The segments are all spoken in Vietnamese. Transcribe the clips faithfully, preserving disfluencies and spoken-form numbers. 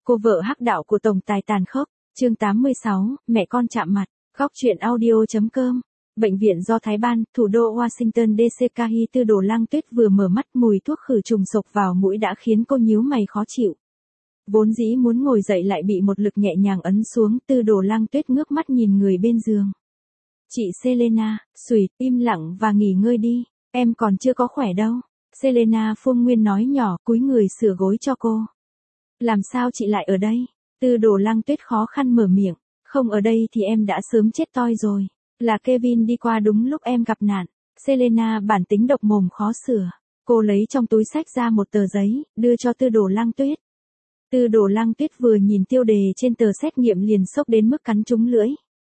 Cô vợ hắc đạo của tổng tài tàn khốc, chương tám mươi sáu, mẹ con chạm mặt, góc truyện audio chấm com. Bệnh viện do Thái Ban, thủ đô Washington đê xê Kahi Tư Đồ Lang Tuyết vừa mở mắt, mùi thuốc khử trùng xộc vào mũi đã khiến cô nhíu mày khó chịu. Vốn dĩ muốn ngồi dậy lại bị một lực nhẹ nhàng ấn xuống. Tư Đồ Lang Tuyết ngước mắt nhìn người bên giường. Chị Selena, xùi, im lặng và nghỉ ngơi đi, em còn chưa có khỏe đâu. Selena Phương Nguyên nói nhỏ, cúi người sửa gối cho cô. Làm sao chị lại ở đây? Tư Đồ Lang Tuyết khó khăn mở miệng. Không ở đây thì em đã sớm chết toi rồi. Là Kevin đi qua đúng lúc em gặp nạn. Selena bản tính độc mồm khó sửa. Cô lấy trong túi xách ra một tờ giấy, đưa cho Tư Đồ Lang Tuyết. Tư Đồ Lang Tuyết vừa nhìn tiêu đề trên tờ xét nghiệm liền sốc đến mức cắn trúng lưỡi.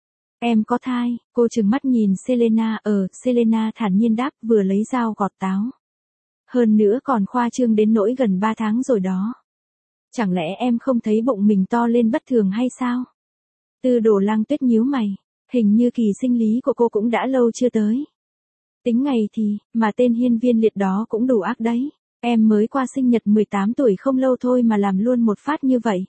Em có thai, cô trừng mắt nhìn Selena. Ờ, Selena thản nhiên đáp, vừa lấy dao gọt táo. Hơn nữa còn khoa trương đến nỗi gần ba tháng rồi đó. Chẳng lẽ em không thấy bụng mình to lên bất thường hay sao? Tư Đồ Lang Tuyết nhíu mày, hình như kỳ sinh lý của cô cũng đã lâu chưa tới. Tính ngày thì, mà tên hiên viên liệt đó cũng đủ ác đấy. Em mới qua sinh nhật mười tám tuổi không lâu thôi mà làm luôn một phát như vậy.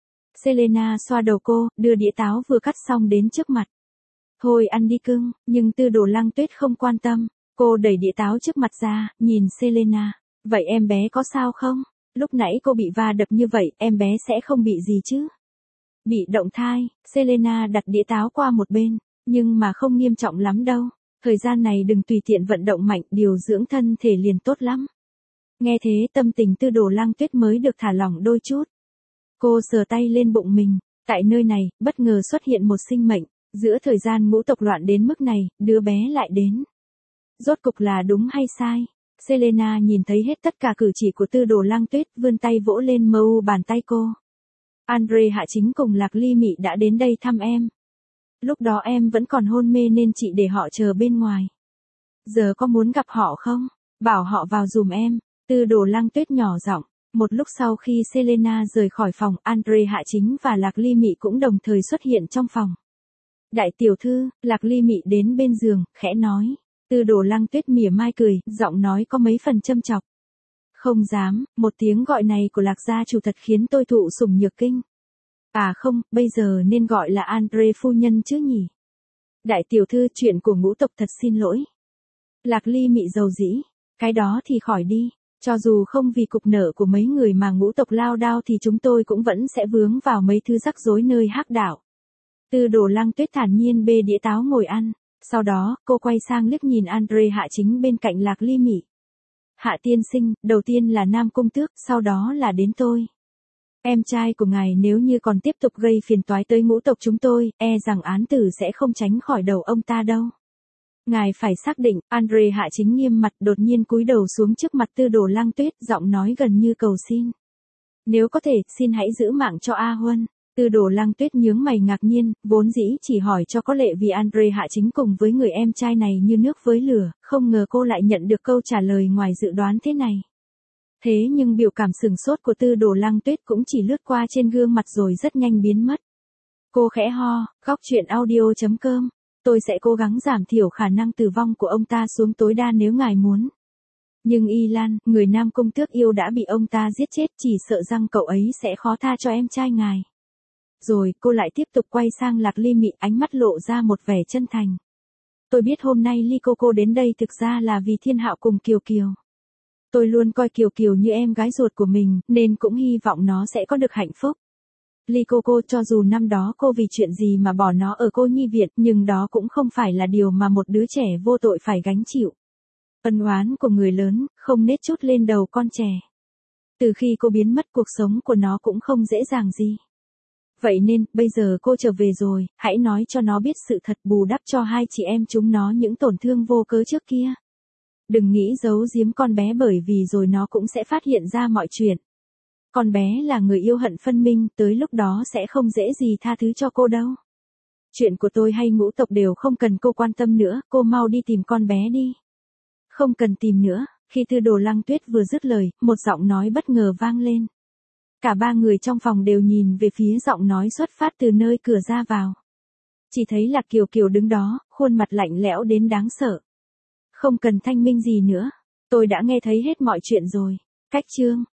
Selena xoa đầu cô, đưa đĩa táo vừa cắt xong đến trước mặt. Thôi ăn đi cưng, nhưng Tư Đồ Lang Tuyết không quan tâm. Cô đẩy đĩa táo trước mặt ra, nhìn Selena. Vậy em bé có sao không? Lúc nãy cô bị va đập như vậy, em bé sẽ không bị gì chứ? Bị động thai, Selena đặt đĩa táo qua một bên, nhưng mà không nghiêm trọng lắm đâu. Thời gian này đừng tùy tiện vận động mạnh, điều dưỡng thân thể liền tốt lắm. Nghe thế tâm tình Tư Đồ Lang Tuyết mới được thả lỏng đôi chút. Cô sờ tay lên bụng mình, tại nơi này, bất ngờ xuất hiện một sinh mệnh, giữa thời gian ngũ tộc loạn đến mức này, đứa bé lại đến. Rốt cục là đúng hay sai? Selena nhìn thấy hết tất cả cử chỉ của Tư Đồ Lang Tuyết, vươn tay vỗ lên mờ u bàn tay cô. Andre Hạ Chính cùng Lạc Ly Mị đã đến đây thăm em. Lúc đó em vẫn còn hôn mê nên chị để họ chờ bên ngoài. Giờ có muốn gặp họ không? Bảo họ vào giùm em. Tư Đồ Lang Tuyết nhỏ giọng. Một lúc sau khi Selena rời khỏi phòng, Andre Hạ Chính và Lạc Ly Mị cũng đồng thời xuất hiện trong phòng. Đại tiểu thư, Lạc Ly Mị đến bên giường, khẽ nói. Tư Đồ Lang Tuyết mỉa mai cười, giọng nói có mấy phần châm chọc. Không dám, một tiếng gọi này của Lạc gia chủ thật khiến tôi thụ sủng nhược kinh. À không, bây giờ nên gọi là Andre phu nhân chứ nhỉ? Đại tiểu thư, chuyện của ngũ tộc thật xin lỗi. Lạc Ly Mị dầu dĩ, cái đó thì khỏi đi, cho dù không vì cục nợ của mấy người mà ngũ tộc lao đao thì chúng tôi cũng vẫn sẽ vướng vào mấy thứ rắc rối nơi hắc đạo. Tư Đồ Lang Tuyết thản nhiên bê đĩa táo ngồi ăn. Sau đó, cô quay sang liếc nhìn Andre Hạ Chính bên cạnh Lạc Ly Mị. Hạ tiên sinh, đầu tiên là Nam Cung Tước, sau đó là đến tôi. Em trai của ngài nếu như còn tiếp tục gây phiền toái tới ngũ tộc chúng tôi, e rằng án tử sẽ không tránh khỏi đầu ông ta đâu. Ngài phải xác định, Andre Hạ Chính nghiêm mặt đột nhiên cúi đầu xuống trước mặt Tư Đồ Lang Tuyết, giọng nói gần như cầu xin. Nếu có thể, xin hãy giữ mạng cho A Huân. Tư Đồ Lang Tuyết nhướng mày ngạc nhiên, vốn dĩ chỉ hỏi cho có lệ vì Andre Hạ Chính cùng với người em trai này như nước với lửa, không ngờ cô lại nhận được câu trả lời ngoài dự đoán thế này. Thế nhưng biểu cảm sừng sốt của Tư Đồ Lang Tuyết cũng chỉ lướt qua trên gương mặt rồi rất nhanh biến mất. Cô khẽ ho, góc truyện audio chấm com, tôi sẽ cố gắng giảm thiểu khả năng tử vong của ông ta xuống tối đa nếu ngài muốn. Nhưng Y Lan, người Nam Cung Tước yêu đã bị ông ta giết chết, chỉ sợ rằng cậu ấy sẽ khó tha cho em trai ngài. Rồi, cô lại tiếp tục quay sang Lạc Ly Mị, ánh mắt lộ ra một vẻ chân thành. Tôi biết hôm nay Ly cô cô đến đây thực ra là vì Thiên Hạo cùng Kiều Kiều. Tôi luôn coi Kiều Kiều như em gái ruột của mình, nên cũng hy vọng nó sẽ có được hạnh phúc. Ly cô cô, cho dù năm đó cô vì chuyện gì mà bỏ nó ở cô nhi viện, nhưng đó cũng không phải là điều mà một đứa trẻ vô tội phải gánh chịu. Ân oán của người lớn, không nết chút lên đầu con trẻ. Từ khi cô biến mất, cuộc sống của nó cũng không dễ dàng gì. Vậy nên, bây giờ cô trở về rồi, hãy nói cho nó biết sự thật, bù đắp cho hai chị em chúng nó những tổn thương vô cớ trước kia. Đừng nghĩ giấu giếm con bé, bởi vì rồi nó cũng sẽ phát hiện ra mọi chuyện. Con bé là người yêu hận phân minh, tới lúc đó sẽ không dễ gì tha thứ cho cô đâu. Chuyện của tôi hay ngũ tộc đều không cần cô quan tâm nữa, cô mau đi tìm con bé đi. Không cần tìm nữa. Khi Tư Đồ Lang Tuyết vừa dứt lời, một giọng nói bất ngờ vang lên. Cả ba người trong phòng đều nhìn về phía giọng nói xuất phát từ nơi cửa ra vào. Chỉ thấy Lạc Kiều Kiều đứng đó, khuôn mặt lạnh lẽo đến đáng sợ. Không cần thanh minh gì nữa, tôi đã nghe thấy hết mọi chuyện rồi. Cách chương